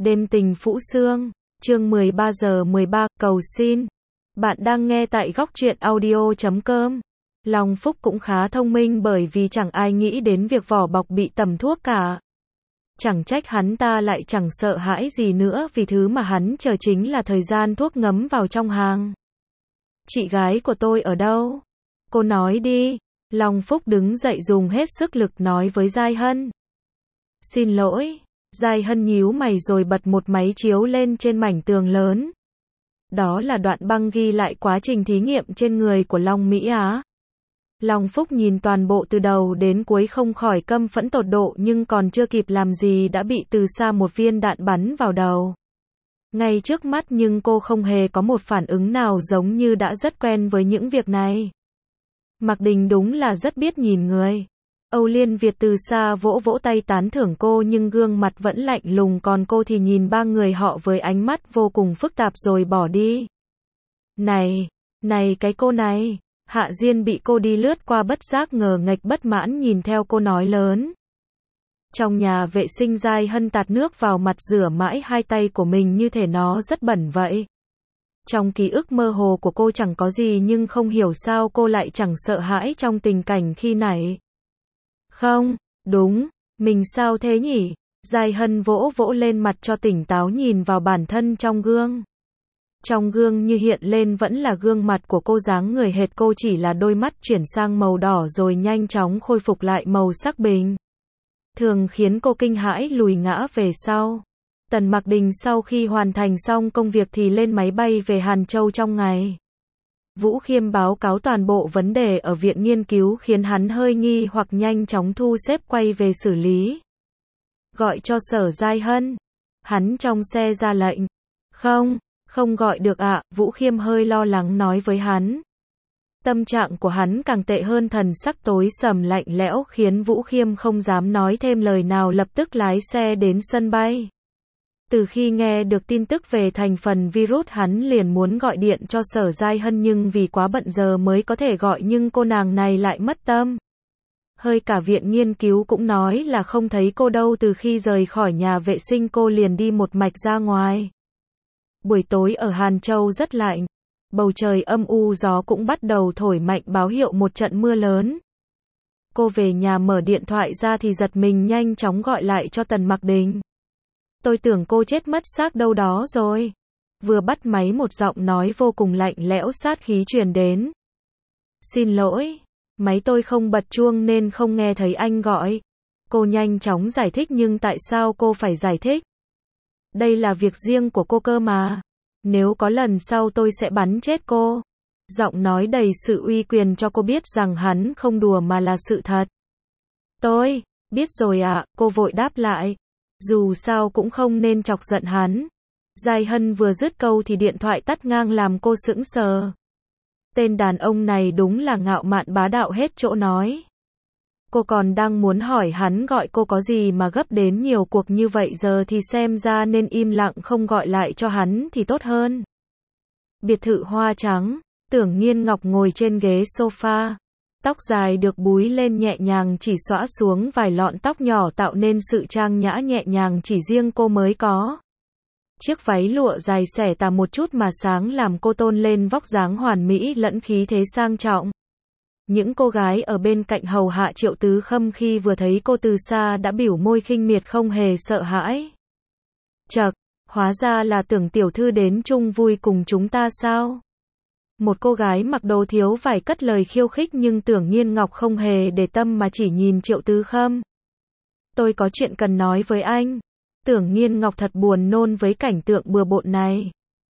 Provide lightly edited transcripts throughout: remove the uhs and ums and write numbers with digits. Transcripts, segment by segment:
Đêm tình Phũ Sương, chương 13 giờ 13, cầu xin. Bạn đang nghe tại góc truyện audio.com. Long Phúc cũng khá thông minh bởi vì chẳng ai nghĩ đến việc vỏ bọc bị tẩm thuốc cả. Chẳng trách hắn ta lại chẳng sợ hãi gì nữa vì thứ mà hắn chờ chính là thời gian thuốc ngấm vào trong hàng. Chị gái của tôi ở đâu? Cô nói đi. Long Phúc đứng dậy dùng hết sức lực nói với Giai Hân. Xin lỗi. Giai Hân nhíu mày rồi bật một máy chiếu lên trên mảnh tường lớn. Đó là đoạn băng ghi lại quá trình thí nghiệm trên người của Long Mỹ Á. Long Phúc nhìn toàn bộ từ đầu đến cuối không khỏi căm phẫn tột độ nhưng còn chưa kịp làm gì đã bị từ xa một viên đạn bắn vào đầu. Ngay trước mắt nhưng cô không hề có một phản ứng nào giống như đã rất quen với những việc này. Mạc Đình đúng là rất biết nhìn người. Âu Liên Việt từ xa vỗ vỗ tay tán thưởng cô nhưng gương mặt vẫn lạnh lùng còn cô thì nhìn ba người họ với ánh mắt vô cùng phức tạp rồi bỏ đi. Này cái cô này. Hạ Diên bị cô đi lướt qua bất giác ngờ nghệch bất mãn nhìn theo cô nói lớn. Trong nhà vệ sinh Giai Hân tạt nước vào mặt rửa mãi hai tay của mình như thể nó rất bẩn vậy. Trong ký ức mơ hồ của cô chẳng có gì nhưng không hiểu sao cô lại chẳng sợ hãi trong tình cảnh khi nãy. Không, đúng, mình sao thế nhỉ? Giai Hân vỗ vỗ lên mặt cho tỉnh táo nhìn vào bản thân trong gương. Trong gương như hiện lên vẫn là gương mặt của cô dáng người hệt cô chỉ là đôi mắt chuyển sang màu đỏ rồi nhanh chóng khôi phục lại màu sắc bình thường khiến cô kinh hãi lùi ngã về sau. Tần Mạc Đình sau khi hoàn thành xong công việc thì lên máy bay về Hàn Châu trong ngày. Vũ Khiêm báo cáo toàn bộ vấn đề ở viện nghiên cứu khiến hắn hơi nghi hoặc nhanh chóng thu xếp quay về xử lý. Gọi cho Sở Giai Hân. Hắn trong xe ra lệnh. Không gọi được ạ, Vũ Khiêm hơi lo lắng nói với hắn. Tâm trạng của hắn càng tệ hơn thần sắc tối sầm lạnh lẽo khiến Vũ Khiêm không dám nói thêm lời nào lập tức lái xe đến sân bay. Từ khi nghe được tin tức về thành phần virus hắn liền muốn gọi điện cho Sở Giai Hân nhưng vì quá bận giờ mới có thể gọi nhưng cô nàng này lại mất tâm. Hơi cả viện nghiên cứu cũng nói là không thấy cô đâu từ khi rời khỏi nhà vệ sinh cô liền đi một mạch ra ngoài. Buổi tối ở Hàn Châu rất lạnh. Bầu trời âm u gió cũng bắt đầu thổi mạnh báo hiệu một trận mưa lớn. Cô về nhà mở điện thoại ra thì giật mình nhanh chóng gọi lại cho Tần Mạc Đình. Tôi tưởng cô chết mất xác đâu đó rồi. Vừa bắt máy một giọng nói vô cùng lạnh lẽo sát khí truyền đến. Xin lỗi, máy tôi không bật chuông nên không nghe thấy anh gọi. Cô nhanh chóng giải thích nhưng tại sao cô phải giải thích? Đây là việc riêng của cô cơ mà. Nếu có lần sau tôi sẽ bắn chết cô. Giọng nói đầy sự uy quyền cho cô biết rằng hắn không đùa mà là sự thật. Tôi biết rồi ạ, cô vội đáp lại. Dù sao cũng không nên chọc giận hắn. Giai Hân vừa dứt câu thì điện thoại tắt ngang làm cô sững sờ. Tên đàn ông này đúng là ngạo mạn bá đạo hết chỗ nói. Cô còn đang muốn hỏi hắn gọi cô có gì mà gấp đến nhiều cuộc như vậy giờ thì xem ra nên im lặng không gọi lại cho hắn thì tốt hơn. Biệt thự hoa trắng, Tưởng Nghiên Ngọc ngồi trên ghế sofa. Tóc dài được búi lên nhẹ nhàng chỉ xõa xuống vài lọn tóc nhỏ tạo nên sự trang nhã nhẹ nhàng chỉ riêng cô mới có. Chiếc váy lụa dài xẻ tà một chút mà sáng làm cô tôn lên vóc dáng hoàn mỹ lẫn khí thế sang trọng. Những cô gái ở bên cạnh hầu hạ Triệu Tứ Khâm khi vừa thấy cô từ xa đã biểu môi khinh miệt không hề sợ hãi. Chậc, hóa ra là Tưởng tiểu thư đến chung vui cùng chúng ta sao? Một cô gái mặc đồ thiếu vải cất lời khiêu khích nhưng Tưởng Nghiên Ngọc không hề để tâm mà chỉ nhìn Triệu Tứ Khâm. Tôi có chuyện cần nói với anh. Tưởng Nghiên Ngọc thật buồn nôn với cảnh tượng bừa bộn này.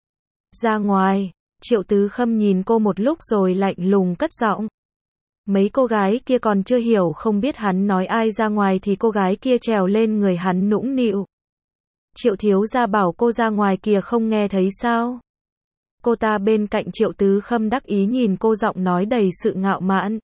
Ra ngoài, Triệu Tứ Khâm nhìn cô một lúc rồi lạnh lùng cất giọng. Mấy cô gái kia còn chưa hiểu không biết hắn nói ai ra ngoài thì cô gái kia trèo lên người hắn nũng nịu. Triệu thiếu gia bảo cô ra ngoài kìa không nghe thấy sao? Cô ta bên cạnh Triệu Tứ Khâm đắc ý nhìn cô giọng nói đầy sự ngạo mạn.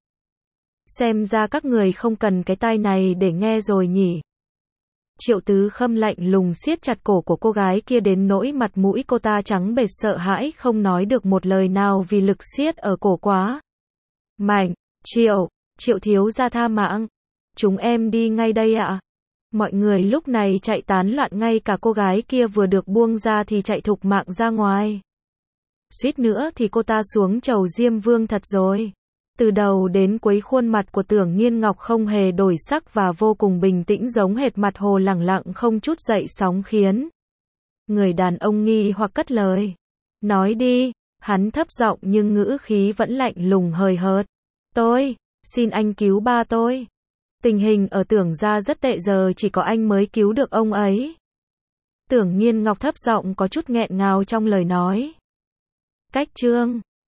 Xem ra các người không cần cái tai này để nghe rồi nhỉ? Triệu Tứ Khâm lạnh lùng siết chặt cổ của cô gái kia đến nỗi mặt mũi cô ta trắng bệch sợ hãi không nói được một lời nào vì lực siết ở cổ quá mạnh. Triệu thiếu gia tha mạng. Chúng em đi ngay đây ạ. Mọi người lúc này chạy tán loạn, ngay cả cô gái kia vừa được buông ra thì chạy thục mạng ra ngoài. Suýt nữa thì cô ta xuống chầu Diêm Vương thật rồi. Từ đầu đến cuối khuôn mặt của Tưởng Nhiên Ngọc không hề đổi sắc và vô cùng bình tĩnh, giống hệt mặt hồ lẳng lặng không chút dậy sóng, khiến người đàn ông nghi hoặc cất lời. Nói đi, hắn thấp giọng nhưng ngữ khí vẫn lạnh lùng hời hợt. Tôi, xin anh cứu ba tôi. Tình hình ở Tưởng gia rất tệ, giờ chỉ có anh mới cứu được ông ấy. Tưởng Nhiên Ngọc thấp giọng có chút nghẹn ngào trong lời nói. Cách chương